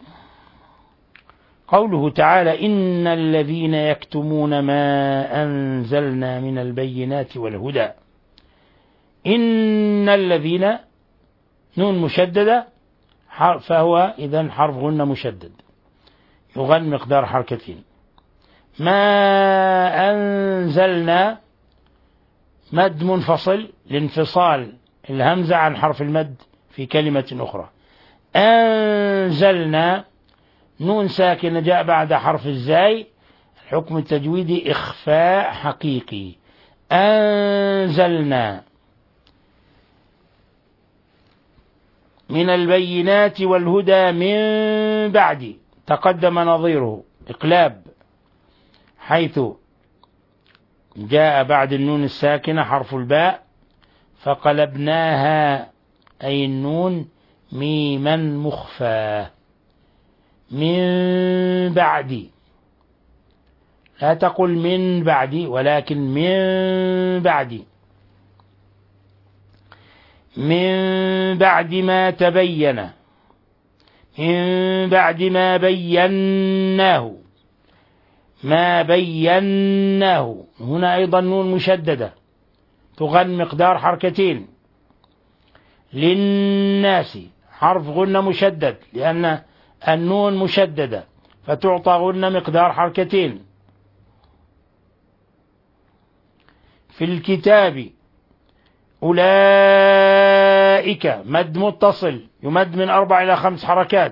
قوله تعالى إن الذين يكتمون ما أنزلنا من البينات والهدى، إن الذين نون مشددة فهو إذن حرف غنة مشدد يغن مقدار حركتين. ما أنزلنا مد منفصل لانفصال الهمزة عن حرف المد في كلمة أخرى. أنزلنا نون ساكنة جاء بعد حرف الزاي، الحكم التجويدي إخفاء حقيقي. أنزلنا من البينات والهدى من بعد، تقدم نظيره إقلاب، حيث جاء بعد النون الساكنة حرف الباء فقلبناها أي النون ميما مخفى. من بعد، لا تقل من بعد ولكن من بعد. من بعد ما تبين، من بعد ما بيناه، ما بيناه. هنا أيضا نون مشددة تغن مقدار حركتين. للناس حرف غنة مشدد لأن النون مشددة فتعطى غنة مقدار حركتين. في الكتاب أولئك مد متصل يمد من أربع إلى خمس حركات.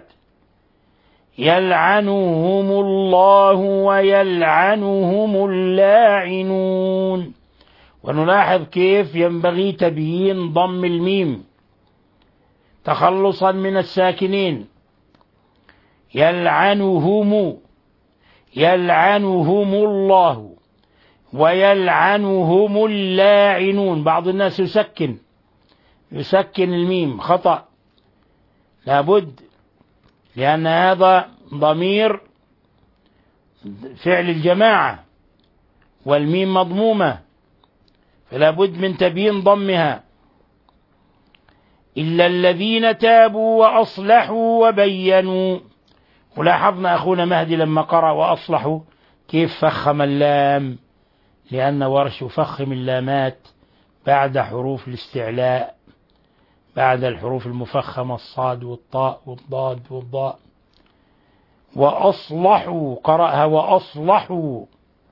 يلعنهم الله ويلعنهم اللاعنون. ونلاحظ كيف ينبغي تبيين ضم الميم تخلصا من الساكنين. يلعنهم، يلعنهم الله ويلعنهم اللاعنون. بعض الناس يسكن يسكن الميم، خطأ، لابد، لأن هذا ضمير فعل الجماعة والميم مضمومة، فلا بد من تبيين ضمها. إلا الذين تابوا وأصلحوا وبينوا. ولاحظنا أخونا مهدي لما قرأ وأصلحوا كيف فخم اللام، لأن ورش يفخم اللامات بعد حروف الاستعلاء، بعد الحروف المفخمة الصاد والطاء والضاد والضاء. وأصلحوا قرأها وأصلحوا.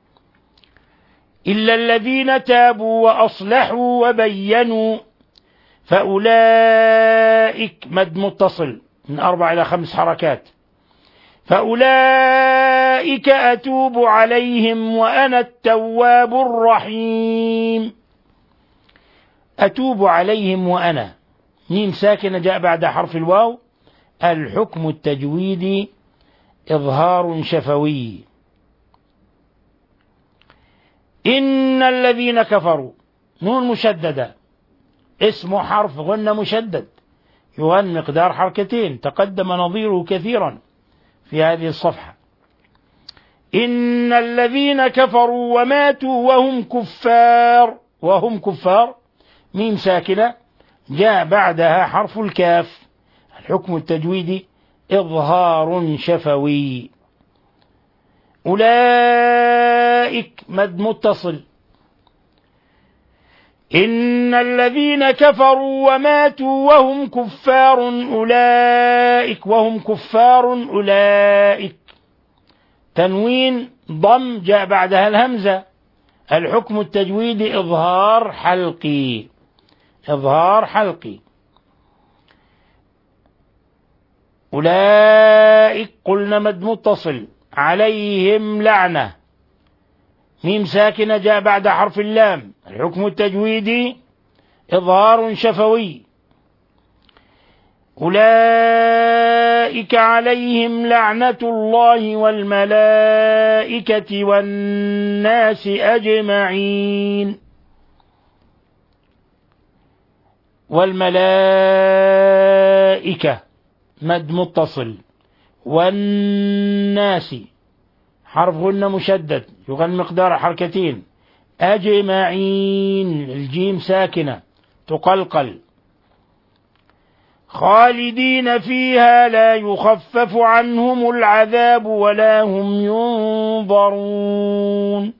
إلا الذين تابوا وأصلحوا وبينوا فأولئك مد متصل من أربع إلى خمس حركات. فأولئك أتوب عليهم وأنا التواب الرحيم. أتوب عليهم وأنا ميم ساكنة جاء بعد حرف الواو، الحكم التجويدي إظهار شفوي. إن الذين كفروا نون مشددة اسم حرف غنة مشدد يغن مقدار حركتين، تقدم نظيره كثيرا في هذه الصفحة. إن الذين كفروا وماتوا وهم كفار، وهم كفار ميم ساكنة جاء بعدها حرف الكاف، الحكم التجويدي إظهار شفوي. أولئك مد متصل. إن الذين كفروا وماتوا وهم كفار أولئك، وهم كفار أولئك. تنوين ضم جاء بعدها الهمزة، الحكم التجويدي إظهار حلقي، إظهار حلقي. أولئك قلنا مد متصل. عليهم لعنة ميم ساكنة جاء بعد حرف اللام، الحكم التجويدي إظهار شفوي. أولئك عليهم لعنة الله والملائكة والناس أجمعين. والملائكة مد متصل. والناس حرف غنة مشدد يغن مقدار حركتين. أجمعين الجيم ساكنة تقلقل. خالدين فيها لا يخفف عنهم العذاب ولا هم ينظرون.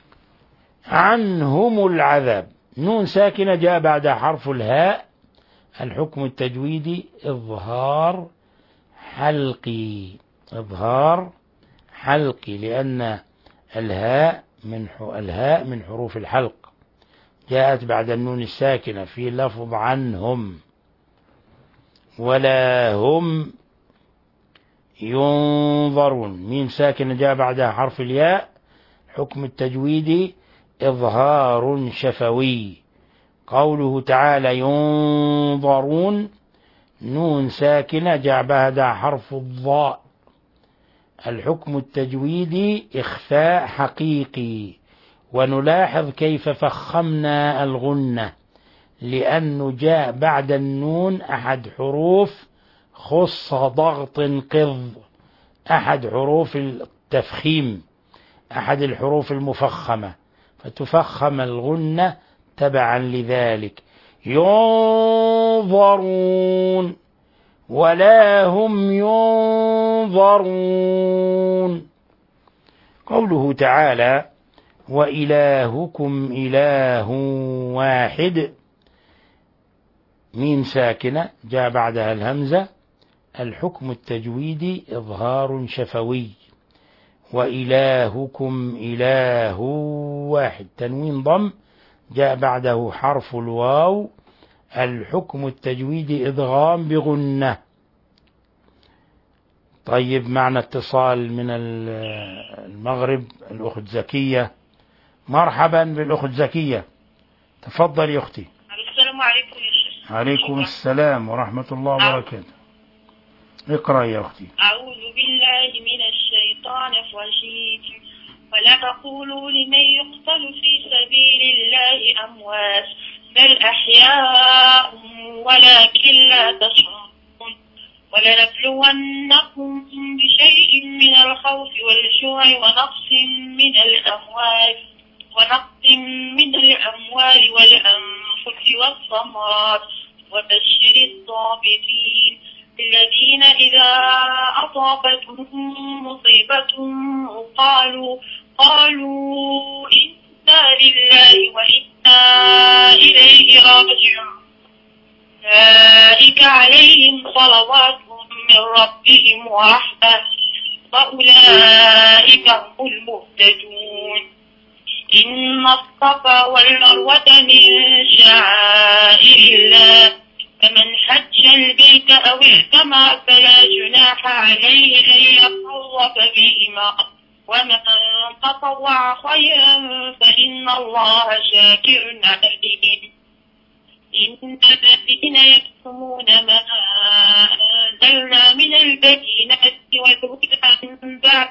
عنهم العذاب نون ساكنة جاء بعد حرف الهاء، الحكم التجويدي إظهار حلقي، إظهار حلقي، لأن الهاء من الهاء من حروف الحلق، جاءت بعد النون الساكنة في لفظ عنهم. ولا هم ينظرون، ميم ساكنة جاء بعدها حرف الياء، حكم التجويدي إظهار شفوي. قوله تعالى ينظرون، نون ساكنة جاء بعدها حرف الضاء، الحكم التجويدي إخفاء حقيقي. ونلاحظ كيف فخمنا الغنة، لأنه جاء بعد النون أحد حروف خص ضغط قض، أحد حروف التفخيم، أحد الحروف المفخمة، فتفخم الغنة تبعا لذلك. ينظرون ولا هم ينظرون. قوله تعالى وإلهكم إله واحد، ميم ساكنة جاء بعدها الهمزة، الحكم التجويدي إظهار شفوي. وإلهكم إله واحد، تنوين ضم جاء بعده حرف الواو، الحكم التجويدي إدغام بغنة. طيب، معنا اتصال من المغرب، الأخت زكية. مرحبا بالأخت زكية، تفضل يا أختي. السلام عليكم يا شيخ. عليكم السلام ورحمة الله وبركاته. اقرأ يا أختي. أعوذ بالله من الشيطان الرجيم. ولا تقولوا لمن يقتل في سبيل الله أموات بل أحياء ولكن لا تشعرون. ولنبلونكم بشيء من الخوف والجوع ونقص من الأموال ونقص من الأموال والأنفس والثمرات وبشر الصابرين الذين إذا أصابتهم مصيبة قالوا قالوا إنا لله وإنا إليه راجعون. أولئك عليهم صلوات من ربهم ورحمة وأولئك هم المهتدون. إن الصفا والمروة من شعائر الله، فمن حج البيت أو اعتمر فلا جناح عليه أن يطوف بهما، ومن تطوع خيرا فإن الله شاكر عليم. إن الذين يكتمون ما أنزلنا من البينات والهدى من بعد.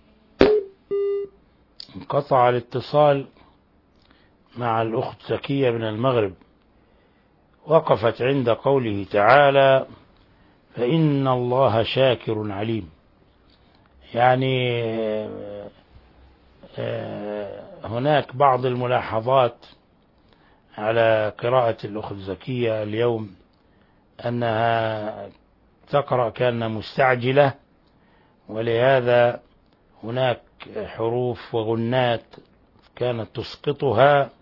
انقطع الاتصال مع الأخت زكية من المغرب، وقفت عند قوله تعالى فإن الله شاكر عليم. يعني هناك بعض الملاحظات على قراءة الأخت زكية اليوم، أنها تقرأ كأنها مستعجلة، ولهذا هناك حروف وغنات كانت تسقطها.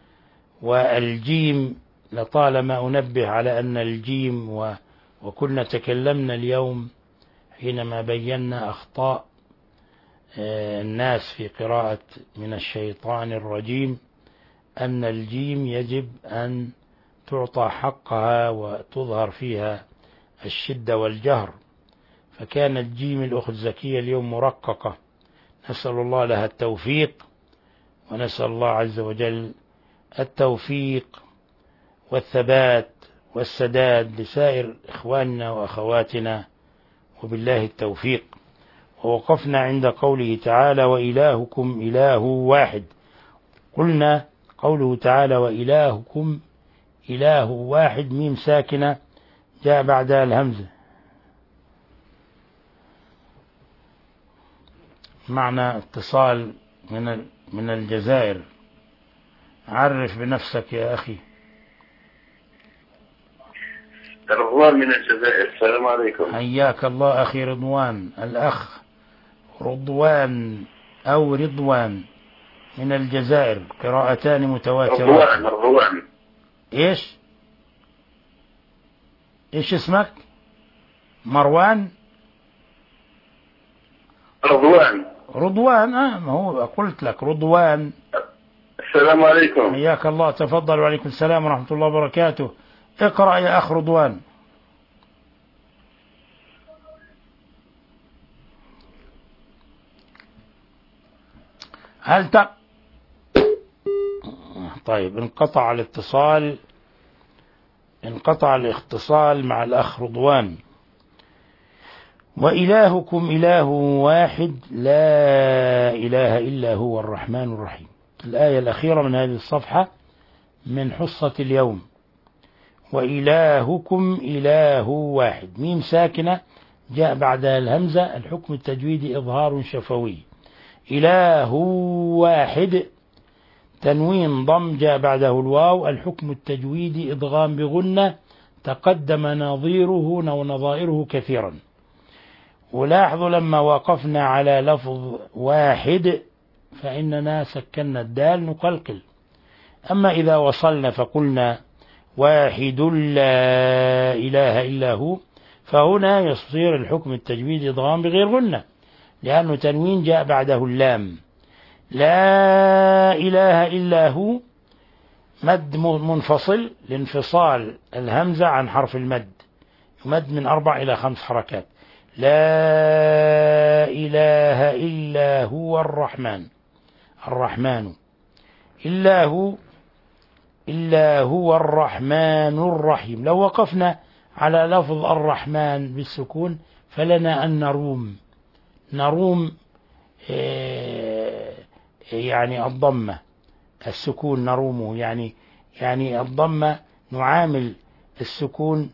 والجيم لطالما أنبه على أن الجيم و وكنا تكلمنا اليوم حينما بينا أخطاء الناس في قراءة من الشيطان الرجيم، أن الجيم يجب أن تعطى حقها وتظهر فيها الشدة والجهر، فكان الجيم الأخت زكية اليوم مرققة. نسأل الله لها التوفيق، ونسأل الله عز وجل التوفيق والثبات والسداد لسائر إخواننا وأخواتنا، وبالله التوفيق. ووقفنا عند قوله تعالى وإلهكم إله واحد. قلنا قوله تعالى وإلهكم إله واحد، ميم ساكنة جاء بعدها الهمزة. معنا اتصال من من الجزائر. عرف بنفسك يا أخي. رضوان من الجزائر. السلام عليكم. حياك الله أخي رضوان. الأخ رضوان أو رضوان من الجزائر، قراءتان متواترات. رضوان رضوان إيش؟ إيش اسمك؟ مروان؟ رضوان. رضوان. آه ما هو قلت لك رضوان. السلام عليكم. حياك الله، تفضل. وعليكم السلام ورحمة الله وبركاته. اقرأ يا أخ رضوان. هل ت... طيب انقطع الاتصال، انقطع الاتصال مع الأخ رضوان. وإلهكم إله واحد لا إله إلا هو الرحمن الرحيم. الآية الأخيرة من هذه الصفحة من حصة اليوم. وإلهكم إله واحد، ميم ساكنة جاء بعدها الهمزة، الحكم التجويدي إظهار شفوي. إله واحد، تنوين ضم جاء بعده الواو، الحكم التجويدي إدغام بغنة، تقدم نظيره ونظائره كثيرا. ولاحظوا لما وقفنا على لفظ واحد فإننا سكنا الدال نقلقل. أما إذا وصلنا فقلنا واحد لا إله إلا هو، فهنا يصير الحكم التجويدي إدغام بغير غنة، لأنه تنوين جاء بعده اللام. لا إله إلا هو مد منفصل لانفصال الهمزة عن حرف المد، يمد من أربع إلى خمس حركات. لا إله إلا هو الرحمن، الرحمن إلا هو، إلا هو الرحمن الرحيم. لو وقفنا على لفظ الرحمن بالسكون فلنا أن نروم، نروم يعني الضمة، السكون نرومه، يعني يعني الضمة نعامل السكون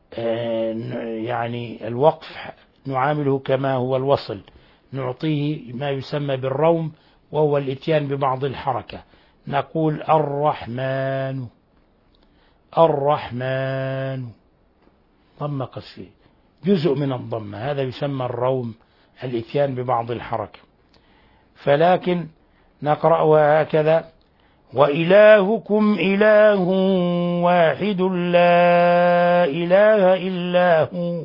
يعني الوقف نعامله كما هو الوصل، نعطيه ما يسمى بالروم، وهو الاتيان ببعض الحركة. نقول الرحمن، الرحمن ضمة قصير جزء من الضمة، هذا يسمى الروم، الاتيان ببعض الحركة. فلكن نقرأ هكذا: وإلهكم إله واحد لا إله إلا هو،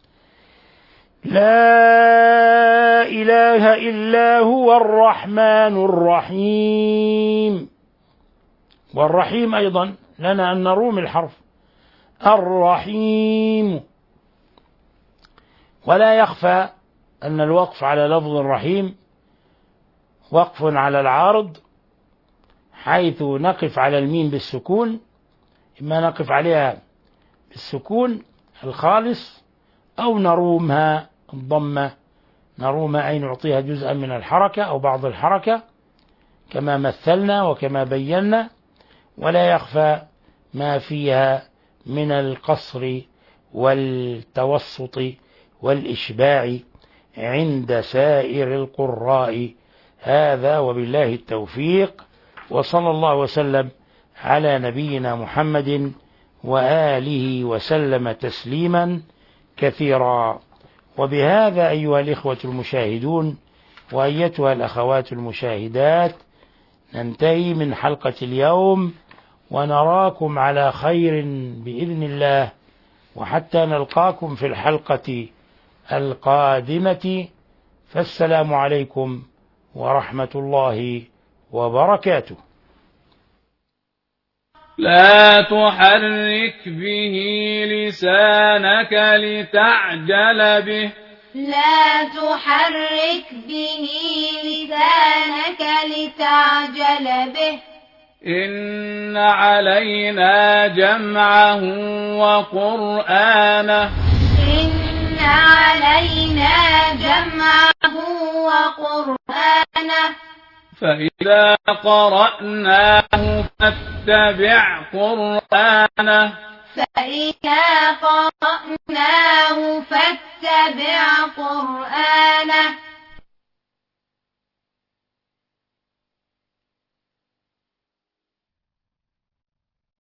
لا إله إلا هو الرحمن الرحيم. والرحيم أيضا لنا أن نروم الحرف الرحيم. ولا يخفى أن الوقف على لفظ الرحيم وقف على العارض، حيث نقف على الميم بالسكون، إما نقف عليها بالسكون الخالص أو نرومها الضمة، نرومها أي نعطيها جزءا من الحركة أو بعض الحركة كما مثلنا وكما بينا. ولا يخفى ما فيها من القصر والتوسط والإشباع عند سائر القراء. هذا وبالله التوفيق، وصلى الله وسلم على نبينا محمد وآله وسلم تسليما كثيرا. وبهذا أيها الإخوة المشاهدون وأيتها الأخوات المشاهدات ننتهي من حلقة اليوم، ونراكم على خير بإذن الله، وحتى نلقاكم في الحلقة القادمة، فالسلام عليكم ورحمة الله وبركاته. لا تحرك به لسانك لتعجل به، لا تحرك به لسانك لتعجل به، إن علينا جمعه وقرآنه، إن علينا جمعه وقرآنه، فإذا قرأناه فاتبع قرآنه، فإذا قرأناه فاتبع قرآنه.